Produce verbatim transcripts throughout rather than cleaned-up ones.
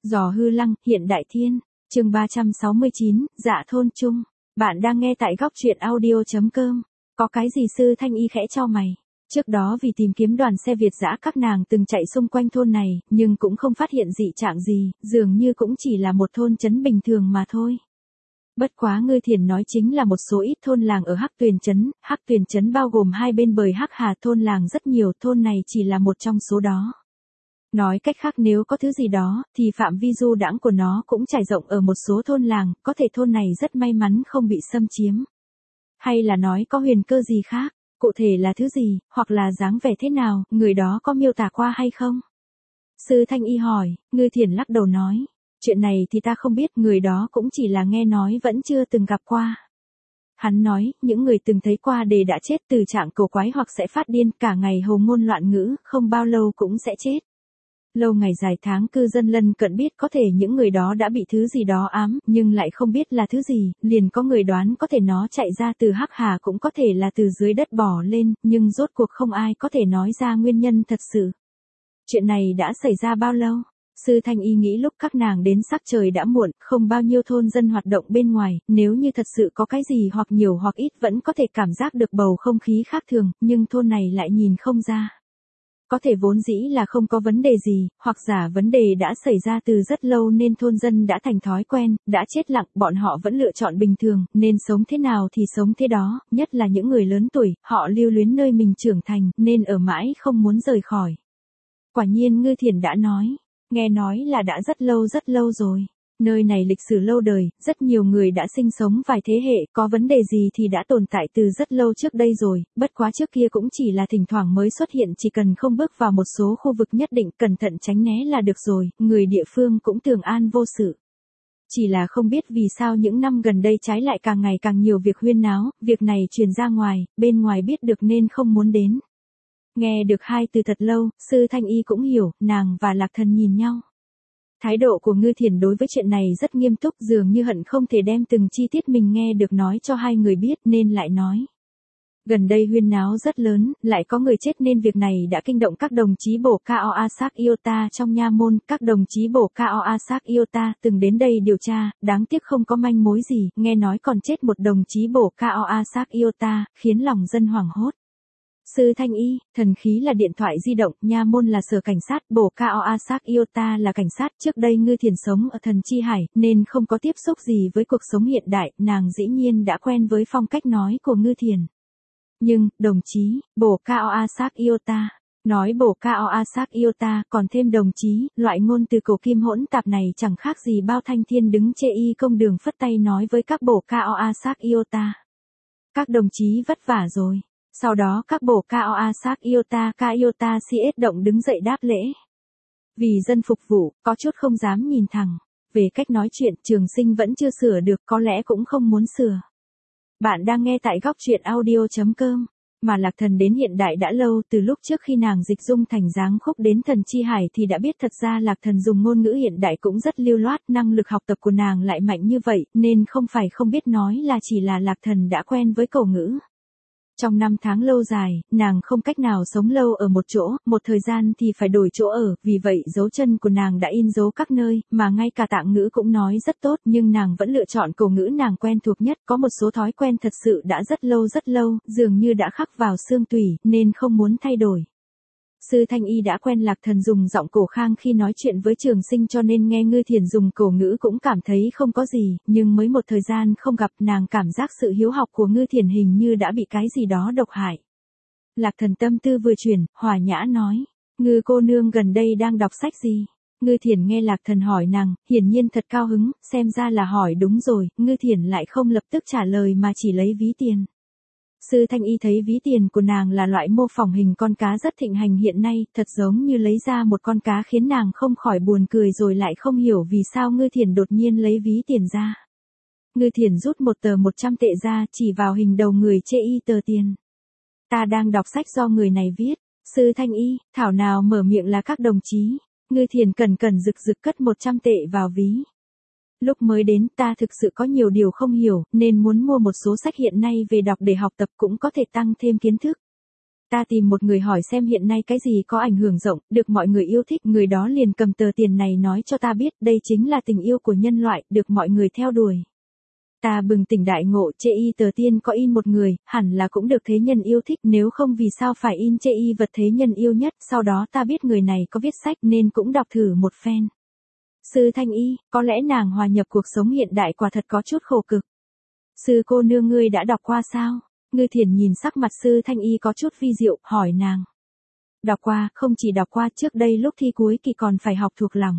Giò hư lăng, hiện đại thiên. Chương ba trăm sáu mươi chín, Dạ thôn chung. Bạn đang nghe tại góc truyện audio chấm com. Có cái gì Sư Thanh Y khẽ chau mày. Trước đó vì tìm kiếm đoàn xe Việt dã các nàng từng chạy xung quanh thôn này, nhưng cũng không phát hiện dị trạng gì, dường như cũng chỉ là một thôn trấn bình thường mà thôi. Bất quá Ngư Thiền nói chính là một số ít thôn làng ở Hắc Tuyền trấn, Hắc Tuyền trấn bao gồm hai bên bờ Hắc Hà, thôn làng rất nhiều, thôn này chỉ là một trong số đó. Nói cách khác, nếu có thứ gì đó, thì phạm vi du đãng của nó cũng trải rộng ở một số thôn làng, có thể thôn này rất may mắn không bị xâm chiếm. Hay là nói có huyền cơ gì khác, cụ thể là thứ gì, hoặc là dáng vẻ thế nào, người đó có miêu tả qua hay không? Sư Thanh Y hỏi. Ngư Thiền lắc đầu nói, chuyện này thì ta không biết, người đó cũng chỉ là nghe nói, vẫn chưa từng gặp qua. Hắn nói, những người từng thấy qua đề đã chết từ trạng cầu quái hoặc sẽ phát điên, cả ngày hồ ngôn loạn ngữ, không bao lâu cũng sẽ chết. Lâu ngày dài tháng cư dân lân cận biết có thể những người đó đã bị thứ gì đó ám, nhưng lại không biết là thứ gì, liền có người đoán có thể nó chạy ra từ Hắc Hà, cũng có thể là từ dưới đất bò lên, nhưng rốt cuộc không ai có thể nói ra nguyên nhân thật sự. Chuyện này đã xảy ra bao lâu? Sư Thanh Y nghĩ lúc các nàng đến sắc trời đã muộn, không bao nhiêu thôn dân hoạt động bên ngoài, nếu như thật sự có cái gì hoặc nhiều hoặc ít vẫn có thể cảm giác được bầu không khí khác thường, nhưng thôn này lại nhìn không ra. Có thể vốn dĩ là không có vấn đề gì, hoặc giả vấn đề đã xảy ra từ rất lâu nên thôn dân đã thành thói quen, đã chết lặng, bọn họ vẫn lựa chọn bình thường, nên sống thế nào thì sống thế đó, nhất là những người lớn tuổi, họ lưu luyến nơi mình trưởng thành, nên ở mãi không muốn rời khỏi. Quả nhiên Ngư Thiền đã nói, nghe nói là đã rất lâu rất lâu rồi. Nơi này lịch sử lâu đời, rất nhiều người đã sinh sống vài thế hệ, có vấn đề gì thì đã tồn tại từ rất lâu trước đây rồi, bất quá trước kia cũng chỉ là thỉnh thoảng mới xuất hiện, chỉ cần không bước vào một số khu vực nhất định, cẩn thận tránh né là được rồi, người địa phương cũng thường an vô sự. Chỉ là không biết vì sao những năm gần đây trái lại càng ngày càng nhiều việc huyên náo, việc này truyền ra ngoài, bên ngoài biết được nên không muốn đến. Nghe được hai từ thật lâu, Sư Thanh Y cũng hiểu, nàng và Lạc Thần nhìn nhau. Thái độ của Ngư Thiền đối với chuyện này rất nghiêm túc, dường như hận không thể đem từng chi tiết mình nghe được nói cho hai người biết, nên lại nói. Gần đây huyên náo rất lớn, lại có người chết nên việc này đã kinh động các đồng chí bổ Kao Asak Iota trong nha môn, các đồng chí bổ Kao Asak Iota từng đến đây điều tra, đáng tiếc không có manh mối gì, nghe nói còn chết một đồng chí bổ Kao Asak Iota, khiến lòng dân hoảng hốt. Sư Thanh Y, thần khí là điện thoại di động, nha môn là sở cảnh sát, bổ Kao Asak Iota là cảnh sát, trước đây Ngư Thiền sống ở Thần Chi Hải, nên không có tiếp xúc gì với cuộc sống hiện đại, nàng dĩ nhiên đã quen với phong cách nói của Ngư Thiền. Nhưng, đồng chí, bổ Kao Asak Iota, nói bổ Kao Asak Iota, còn thêm đồng chí, loại ngôn từ cổ kim hỗn tạp này chẳng khác gì bao thanh thiên đứng chê y công đường phất tay nói với các bổ Kao Asak Iota. Các đồng chí vất vả rồi. Sau đó các bổ Kao Asak Iota Ka Iota xê ét động đứng dậy đáp lễ. Vì dân phục vụ, có chút không dám nhìn thẳng. Về cách nói chuyện, Trường Sinh vẫn chưa sửa được, có lẽ cũng không muốn sửa. Bạn đang nghe tại góc truyện audio chấm com. Mà Lạc Thần đến hiện đại đã lâu, từ lúc trước khi nàng dịch dung thành dáng khúc đến Thần Chi Hải thì đã biết thật ra Lạc Thần dùng ngôn ngữ hiện đại cũng rất lưu loát, năng lực học tập của nàng lại mạnh như vậy, nên không phải không biết nói là chỉ là Lạc Thần đã quen với cổ ngữ. Trong năm tháng lâu dài, nàng không cách nào sống lâu ở một chỗ, một thời gian thì phải đổi chỗ ở, vì vậy dấu chân của nàng đã in dấu các nơi, mà ngay cả tạng ngữ cũng nói rất tốt, nhưng nàng vẫn lựa chọn cổ ngữ nàng quen thuộc nhất, có một số thói quen thật sự đã rất lâu rất lâu, dường như đã khắc vào xương tủy, nên không muốn thay đổi. Sư Thanh Y đã quen Lạc Thần dùng giọng cổ khang khi nói chuyện với Trường Sinh, cho nên nghe Ngư Thiền dùng cổ ngữ cũng cảm thấy không có gì, nhưng mới một thời gian không gặp, nàng cảm giác sự hiếu học của Ngư Thiền hình như đã bị cái gì đó độc hại. Lạc Thần tâm tư vừa chuyển, hòa nhã nói, Ngư cô nương gần đây đang đọc sách gì? Ngư Thiền nghe Lạc Thần hỏi nàng, hiển nhiên thật cao hứng, xem ra là hỏi đúng rồi, Ngư Thiền lại không lập tức trả lời mà chỉ lấy ví tiền. Sư Thanh Y thấy ví tiền của nàng là loại mô phỏng hình con cá rất thịnh hành hiện nay, thật giống như lấy ra một con cá, khiến nàng không khỏi buồn cười, rồi lại không hiểu vì sao Ngư Thiền đột nhiên lấy ví tiền ra. Ngư Thiền rút một tờ một trăm tệ ra, chỉ vào hình đầu người chê y tờ tiền. Ta đang đọc sách do người này viết. Sư Thanh Y, thảo nào mở miệng là các đồng chí. Ngư Thiền cẩn cẩn rực rực cất một trăm tệ vào ví. Lúc mới đến ta thực sự có nhiều điều không hiểu, nên muốn mua một số sách hiện nay về đọc để học tập, cũng có thể tăng thêm kiến thức. Ta tìm một người hỏi xem hiện nay cái gì có ảnh hưởng rộng, được mọi người yêu thích, người đó liền cầm tờ tiền này nói cho ta biết, đây chính là tình yêu của nhân loại, được mọi người theo đuổi. Ta bừng tỉnh đại ngộ, chê y tờ tiên có in một người, hẳn là cũng được thế nhân yêu thích, nếu không vì sao phải in chê y vật thế nhân yêu nhất, sau đó ta biết người này có viết sách nên cũng đọc thử một phen. Sư Thanh Y, có lẽ nàng hòa nhập cuộc sống hiện đại quả thật có chút khổ cực. Sư cô nương ngươi đã đọc qua sao? Ngư Thiền nhìn sắc mặt Sư Thanh Y có chút vi diệu, hỏi nàng. Đọc qua, không chỉ đọc qua, trước đây lúc thi cuối kỳ còn phải học thuộc lòng.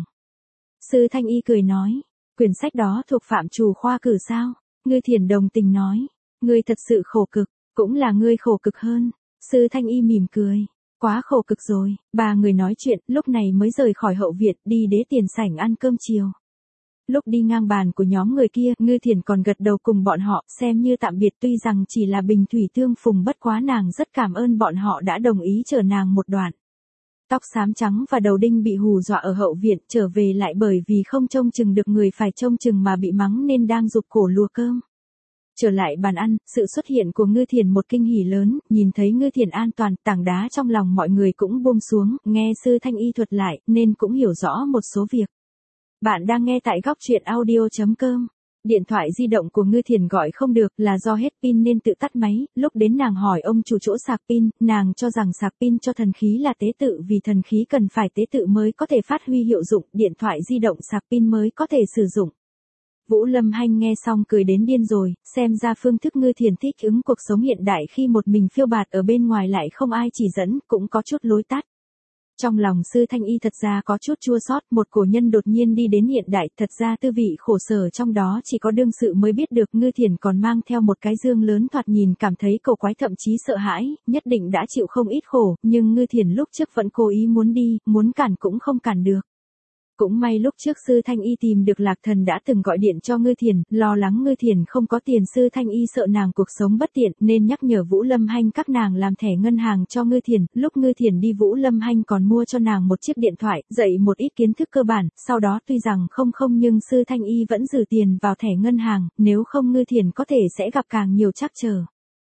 Sư Thanh Y cười nói, quyển sách đó thuộc phạm trù khoa cử sao? Ngư Thiền đồng tình nói, ngươi thật sự khổ cực, cũng là ngươi khổ cực hơn. Sư Thanh Y mỉm cười, quá khổ cực rồi. Ba người nói chuyện, lúc này mới rời khỏi hậu viện, đi đế tiền sảnh ăn cơm chiều. Lúc đi ngang bàn của nhóm người kia, Ngư Thiền còn gật đầu cùng bọn họ, xem như tạm biệt, tuy rằng chỉ là bình thủy tương phùng, bất quá nàng rất cảm ơn bọn họ đã đồng ý chở nàng một đoạn. Tóc xám trắng và đầu đinh bị hù dọa ở hậu viện, trở về lại bởi vì không trông chừng được người phải trông chừng mà bị mắng nên đang giục cổ lùa cơm. Trở lại bàn ăn, sự xuất hiện của Ngư Thiền một kinh hỉ lớn, nhìn thấy Ngư Thiền an toàn, tảng đá trong lòng mọi người cũng buông xuống, nghe Sư Thanh Y thuật lại, nên cũng hiểu rõ một số việc. Bạn đang nghe tại góc truyện audio chấm com. Điện thoại di động của Ngư Thiền gọi không được, là do hết pin nên tự tắt máy, lúc đến nàng hỏi ông chủ chỗ sạc pin, nàng cho rằng sạc pin cho thần khí là tế tự, vì thần khí cần phải tế tự mới có thể phát huy hiệu dụng, điện thoại di động sạc pin mới có thể sử dụng. Vũ Lâm Hanh nghe xong cười đến điên rồi, xem ra phương thức Ngư Thiền thích ứng cuộc sống hiện đại khi một mình phiêu bạt ở bên ngoài lại không ai chỉ dẫn, cũng có chút lối tắt. Trong lòng Sư Thanh Y thật ra có chút chua xót, một cổ nhân đột nhiên đi đến hiện đại, thật ra tư vị khổ sở trong đó chỉ có đương sự mới biết được. Ngư Thiền còn mang theo một cái dương lớn, thoạt nhìn cảm thấy cổ quái, thậm chí sợ hãi, nhất định đã chịu không ít khổ, nhưng Ngư Thiền lúc trước vẫn cố ý muốn đi, muốn cản cũng không cản được. Cũng may lúc trước Sư Thanh Y tìm được Lạc Thần đã từng gọi điện cho Ngư Thiền, lo lắng Ngư Thiền không có tiền, Sư Thanh Y sợ nàng cuộc sống bất tiện nên nhắc nhở Vũ Lâm Hanh các nàng làm thẻ ngân hàng cho Ngư Thiền. Lúc Ngư Thiền đi, Vũ Lâm Hanh còn mua cho nàng một chiếc điện thoại, dạy một ít kiến thức cơ bản, sau đó tuy rằng không không nhưng Sư Thanh Y vẫn giữ tiền vào thẻ ngân hàng, nếu không Ngư Thiền có thể sẽ gặp càng nhiều trắc trở.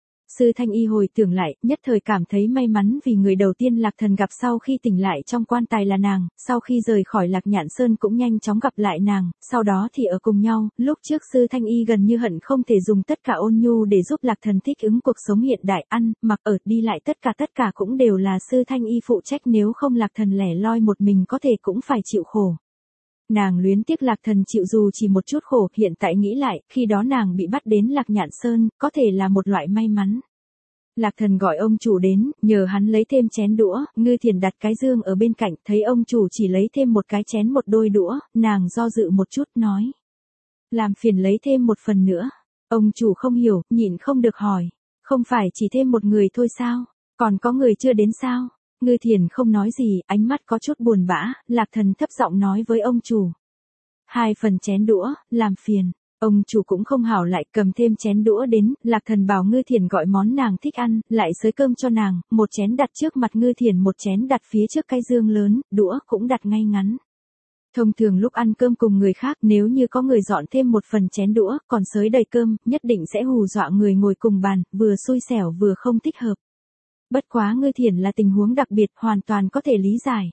Sư Thanh Y hồi tưởng lại, nhất thời cảm thấy may mắn vì người đầu tiên Lạc Thần gặp sau khi tỉnh lại trong quan tài là nàng, sau khi rời khỏi Lạc Nhạn Sơn cũng nhanh chóng gặp lại nàng, sau đó thì ở cùng nhau. Lúc trước Sư Thanh Y gần như hận không thể dùng tất cả ôn nhu để giúp Lạc Thần thích ứng cuộc sống hiện đại, ăn, mặc, ở, đi lại, tất cả tất cả cũng đều là Sư Thanh Y phụ trách, nếu không Lạc Thần lẻ loi một mình có thể cũng phải chịu khổ. Nàng luyến tiếc Lạc Thần chịu dù chỉ một chút khổ, hiện tại nghĩ lại, khi đó nàng bị bắt đến Lạc Nhạn Sơn, có thể là một loại may mắn. Lạc Thần gọi ông chủ đến, nhờ hắn lấy thêm chén đũa, Ngư Thiền đặt cái dương ở bên cạnh, thấy ông chủ chỉ lấy thêm một cái chén một đôi đũa, nàng do dự một chút nói. Làm phiền lấy thêm một phần nữa. Ông chủ không hiểu, nhịn không được hỏi. Không phải chỉ thêm một người thôi sao? Còn có người chưa đến sao? Ngư Thiền không nói gì, ánh mắt có chút buồn bã, Lạc Thần thấp giọng nói với ông chủ. Hai phần chén đũa, làm phiền. Ông chủ cũng không hảo lại cầm thêm chén đũa đến, Lạc Thần bảo Ngư Thiền gọi món nàng thích ăn, lại xới cơm cho nàng, một chén đặt trước mặt Ngư Thiền, một chén đặt phía trước cái dương lớn, đũa cũng đặt ngay ngắn. Thông thường lúc ăn cơm cùng người khác, nếu như có người dọn thêm một phần chén đũa, còn xới đầy cơm, nhất định sẽ hù dọa người ngồi cùng bàn, vừa xui xẻo vừa không thích hợp. Bất quá Ngư Thiền là tình huống đặc biệt, hoàn toàn có thể lý giải.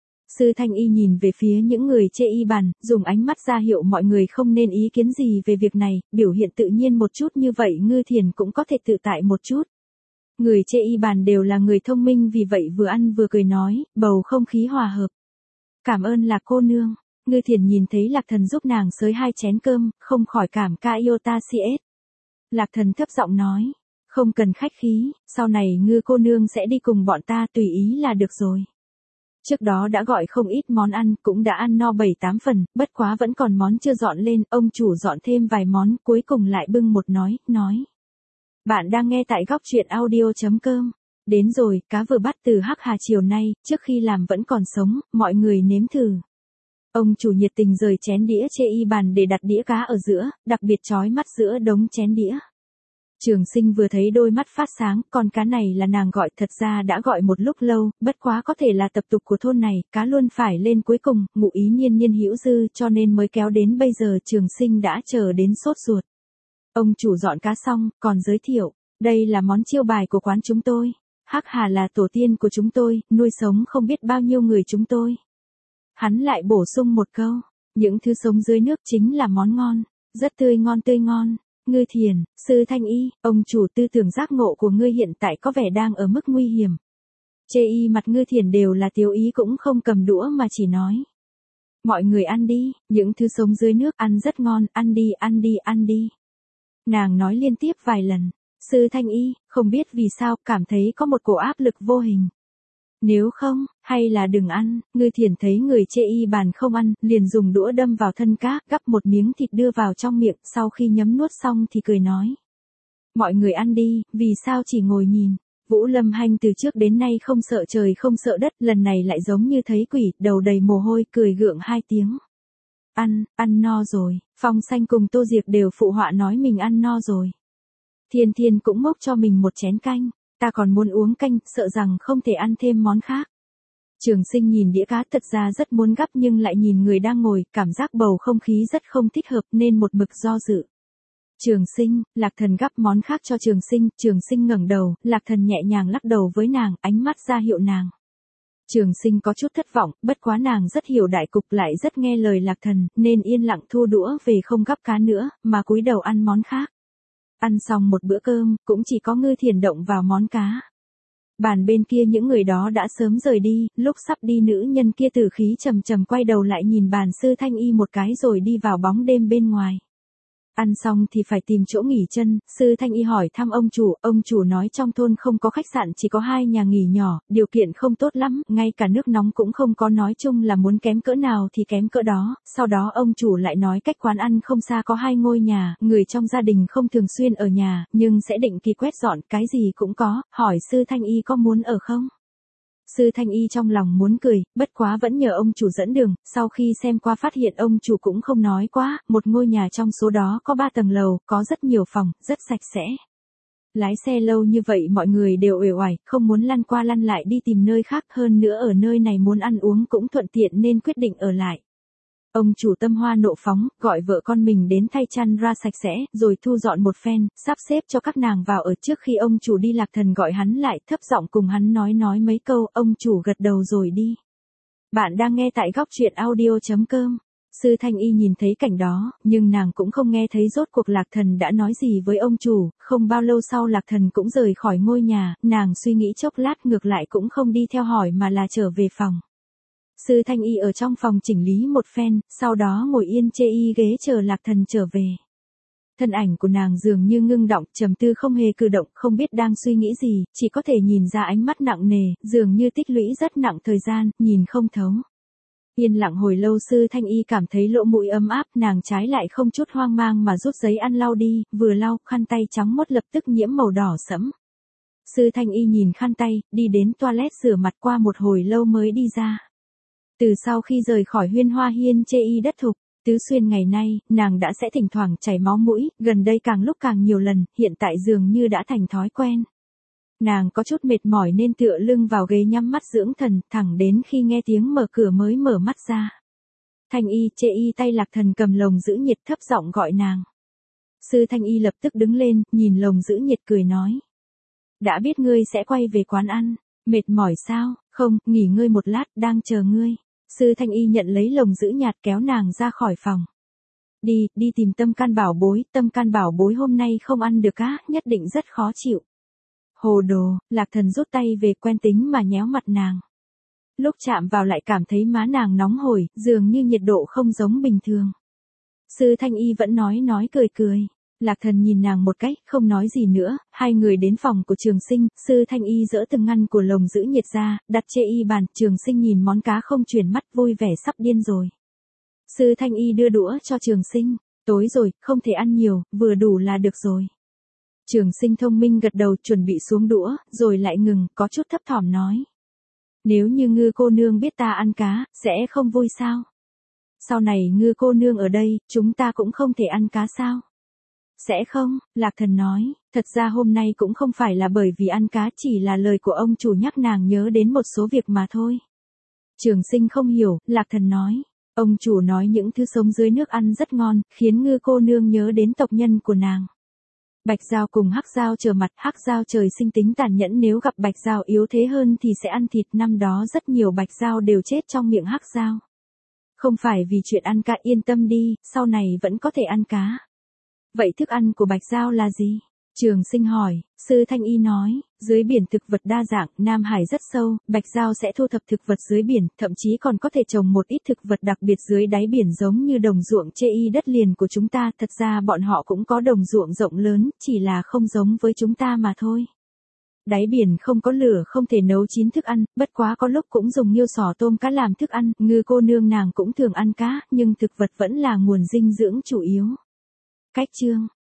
Sư Thanh Y nhìn về phía những người chê y bàn, dùng ánh mắt ra hiệu mọi người không nên ý kiến gì về việc này, biểu hiện tự nhiên một chút, như vậy Ngư Thiền cũng có thể tự tại một chút. Người chê y bàn đều là người thông minh, vì vậy vừa ăn vừa cười nói, bầu không khí hòa hợp. Cảm ơn Lạc cô nương. Ngư Thiền nhìn thấy Lạc Thần giúp nàng xới hai chén cơm, không khỏi cảm ca iota cs. Lạc Thần thấp giọng nói, không cần khách khí, sau này Ngư cô nương sẽ đi cùng bọn ta, tùy ý là được rồi. Trước đó đã gọi không ít món ăn, cũng đã ăn no bảy tám phần, bất quá vẫn còn món chưa dọn lên, ông chủ dọn thêm vài món, cuối cùng lại bưng một nói, nói. Bạn đang nghe tại góc truyện audio chấm com. Đến rồi, cá vừa bắt từ Hắc Hà chiều nay, trước khi làm vẫn còn sống, mọi người nếm thử. Ông chủ nhiệt tình rời chén đĩa chê y bàn để đặt đĩa cá ở giữa, đặc biệt chói mắt giữa đống chén đĩa. Trường Sinh vừa thấy đôi mắt phát sáng, con cá này là nàng gọi, thật ra đã gọi một lúc lâu, bất quá có thể là tập tục của thôn này, cá luôn phải lên cuối cùng, ngụ ý nhiên nhiên hữu dư cho nên mới kéo đến bây giờ. Trường Sinh đã chờ đến sốt ruột. Ông chủ dọn cá xong, còn giới thiệu, đây là món chiêu bài của quán chúng tôi. Hắc Hà là tổ tiên của chúng tôi, nuôi sống không biết bao nhiêu người chúng tôi. Hắn lại bổ sung một câu, những thứ sống dưới nước chính là món ngon, rất tươi ngon tươi ngon. Ngư Thiền, Sư Thanh Y, ông chủ tư tưởng giác ngộ của ngươi hiện tại có vẻ đang ở mức nguy hiểm. Chê y mặt Ngư Thiền đều là tiếu ý cũng không cầm đũa mà chỉ nói. Mọi người ăn đi, những thứ sống dưới nước ăn rất ngon, ăn đi ăn đi ăn đi. Nàng nói liên tiếp vài lần, Sư Thanh Y, không biết vì sao, cảm thấy có một cổ áp lực vô hình. Nếu không, hay là đừng ăn. Ngư Thiền thấy người chê y bàn không ăn, liền dùng đũa đâm vào thân cá, gắp một miếng thịt đưa vào trong miệng, sau khi nhấm nuốt xong thì cười nói. Mọi người ăn đi, vì sao chỉ ngồi nhìn. Vũ Lâm Hanh từ trước đến nay không sợ trời không sợ đất, lần này lại giống như thấy quỷ, đầu đầy mồ hôi, cười gượng hai tiếng. Ăn, ăn no rồi. Phong Xanh cùng Tô Diệc đều phụ họa nói mình ăn no rồi. Thiên Thiên cũng mốc cho mình một chén canh. Ta còn muốn uống canh, sợ rằng không thể ăn thêm món khác. Trường Sinh nhìn đĩa cá thật ra rất muốn gắp nhưng lại nhìn người đang ngồi, cảm giác bầu không khí rất không thích hợp nên một mực do dự. Trường Sinh, Lạc Thần gắp món khác cho Trường Sinh, Trường Sinh ngẩng đầu, Lạc Thần nhẹ nhàng lắc đầu với nàng, ánh mắt ra hiệu nàng. Trường Sinh có chút thất vọng, bất quá nàng rất hiểu đại cục lại rất nghe lời Lạc Thần, nên yên lặng thu đũa về không gắp cá nữa, mà cúi đầu ăn món khác. Ăn xong một bữa cơm, cũng chỉ có Ngư Thiền động vào món cá. Bàn bên kia những người đó đã sớm rời đi, lúc sắp đi nữ nhân kia tử khí trầm trầm quay đầu lại nhìn bàn Sư Thanh Y một cái rồi đi vào bóng đêm bên ngoài. Ăn xong thì phải tìm chỗ nghỉ chân, Sư Thanh Y hỏi thăm ông chủ, ông chủ nói trong thôn không có khách sạn chỉ có hai nhà nghỉ nhỏ, điều kiện không tốt lắm, ngay cả nước nóng cũng không có, nói chung là muốn kém cỡ nào thì kém cỡ đó, sau đó ông chủ lại nói cách quán ăn không xa có hai ngôi nhà, người trong gia đình không thường xuyên ở nhà, nhưng sẽ định kỳ quét dọn, cái gì cũng có, hỏi Sư Thanh Y có muốn ở không? Sư Thanh Y trong lòng muốn cười, bất quá vẫn nhờ ông chủ dẫn đường, sau khi xem qua phát hiện ông chủ cũng không nói quá, một ngôi nhà trong số đó có ba tầng lầu, có rất nhiều phòng, rất sạch sẽ. Lái xe lâu như vậy mọi người đều uể oải, không muốn lăn qua lăn lại đi tìm nơi khác, hơn nữa ở nơi này muốn ăn uống cũng thuận tiện nên quyết định ở lại. Ông chủ tâm hoa nộ phóng, gọi vợ con mình đến thay chăn ra sạch sẽ, rồi thu dọn một phen, sắp xếp cho các nàng vào ở. Trước khi ông chủ đi, Lạc Thần gọi hắn lại, thấp giọng cùng hắn nói nói mấy câu, ông chủ gật đầu rồi đi. Bạn đang nghe tại góc truyện audio chấm com. Sư Thanh Y nhìn thấy cảnh đó, nhưng nàng cũng không nghe thấy rốt cuộc Lạc Thần đã nói gì với ông chủ, không bao lâu sau Lạc Thần cũng rời khỏi ngôi nhà, nàng suy nghĩ chốc lát ngược lại cũng không đi theo hỏi mà là trở về phòng. Sư Thanh Y ở trong phòng chỉnh lý một phen, sau đó ngồi yên chê y ghế chờ Lạc Thần trở về. Thân ảnh của nàng dường như ngưng động, trầm tư không hề cử động, không biết đang suy nghĩ gì, chỉ có thể nhìn ra ánh mắt nặng nề, dường như tích lũy rất nặng thời gian, nhìn không thấu. Yên lặng hồi lâu Sư Thanh Y cảm thấy lỗ mũi ấm áp, nàng trái lại không chút hoang mang mà rút giấy ăn lau đi, vừa lau, khăn tay trắng mốt lập tức nhiễm màu đỏ sẫm. Sư Thanh Y nhìn khăn tay, đi đến toilet rửa mặt, qua một hồi lâu mới đi ra. Từ sau khi rời khỏi Huyên Hoa Hiên chê y đất thục, Tứ Xuyên ngày nay, nàng đã sẽ thỉnh thoảng chảy máu mũi, gần đây càng lúc càng nhiều lần, hiện tại dường như đã thành thói quen. Nàng có chút mệt mỏi nên tựa lưng vào ghế nhắm mắt dưỡng thần, thẳng đến khi nghe tiếng mở cửa mới mở mắt ra. Thanh Y chê y tay Lạc Thần cầm lồng giữ nhiệt thấp giọng gọi nàng. Sư Thanh Y lập tức đứng lên, nhìn lồng giữ nhiệt cười nói. Đã biết ngươi sẽ quay về quán ăn, mệt mỏi sao? Không, nghỉ ngơi một lát, đang chờ ngươi. Sư Thanh Y nhận lấy lồng giữ nhạt kéo nàng ra khỏi phòng. Đi, đi tìm Tâm Can bảo bối, Tâm Can bảo bối hôm nay không ăn được cá, nhất định rất khó chịu. Hồ đồ, Lạc Thần rút tay về quen tính mà nhéo mặt nàng. Lúc chạm vào lại cảm thấy má nàng nóng hổi, dường như nhiệt độ không giống bình thường. Sư Thanh Y vẫn nói nói cười cười. Lạc Thần nhìn nàng một cách, không nói gì nữa, hai người đến phòng của Trường Sinh, Sư Thanh Y dỡ từng ngăn của lồng giữ nhiệt ra, đặt chê y bàn, Trường Sinh nhìn món cá không chuyển mắt vui vẻ sắp điên rồi. Sư Thanh Y đưa đũa cho Trường Sinh, tối rồi, không thể ăn nhiều, vừa đủ là được rồi. Trường Sinh thông minh gật đầu chuẩn bị xuống đũa, rồi lại ngừng, có chút thấp thỏm nói. Nếu như Ngư cô nương biết ta ăn cá, sẽ không vui sao? Sau này Ngư cô nương ở đây, chúng ta cũng không thể ăn cá sao? Sẽ không, Lạc Thần nói, thật ra hôm nay cũng không phải là bởi vì ăn cá, chỉ là lời của ông chủ nhắc nàng nhớ đến một số việc mà thôi. Trường Sinh không hiểu, Lạc Thần nói, ông chủ nói những thứ sống dưới nước ăn rất ngon, khiến Ngư cô nương nhớ đến tộc nhân của nàng. Bạch Dao cùng Hắc Dao trở mặt, Hắc Dao trời sinh tính tàn nhẫn, nếu gặp Bạch Dao yếu thế hơn thì sẽ ăn thịt, năm đó rất nhiều Bạch Dao đều chết trong miệng Hắc Dao. Không phải vì chuyện ăn cá, yên tâm đi, sau này vẫn có thể ăn cá. Vậy thức ăn của Bạch Dao là gì? Trường Sinh hỏi, Sư Thanh Y nói, dưới biển thực vật đa dạng, Nam Hải rất sâu, Bạch Dao sẽ thu thập thực vật dưới biển, thậm chí còn có thể trồng một ít thực vật đặc biệt dưới đáy biển giống như đồng ruộng chê y đất liền của chúng ta, thật ra bọn họ cũng có đồng ruộng rộng lớn, chỉ là không giống với chúng ta mà thôi. Đáy biển không có lửa không thể nấu chín thức ăn, bất quá có lúc cũng dùng nghêu sò tôm cá làm thức ăn, Ngư cô nương nàng cũng thường ăn cá, nhưng thực vật vẫn là nguồn dinh dưỡng chủ yếu. Cách chương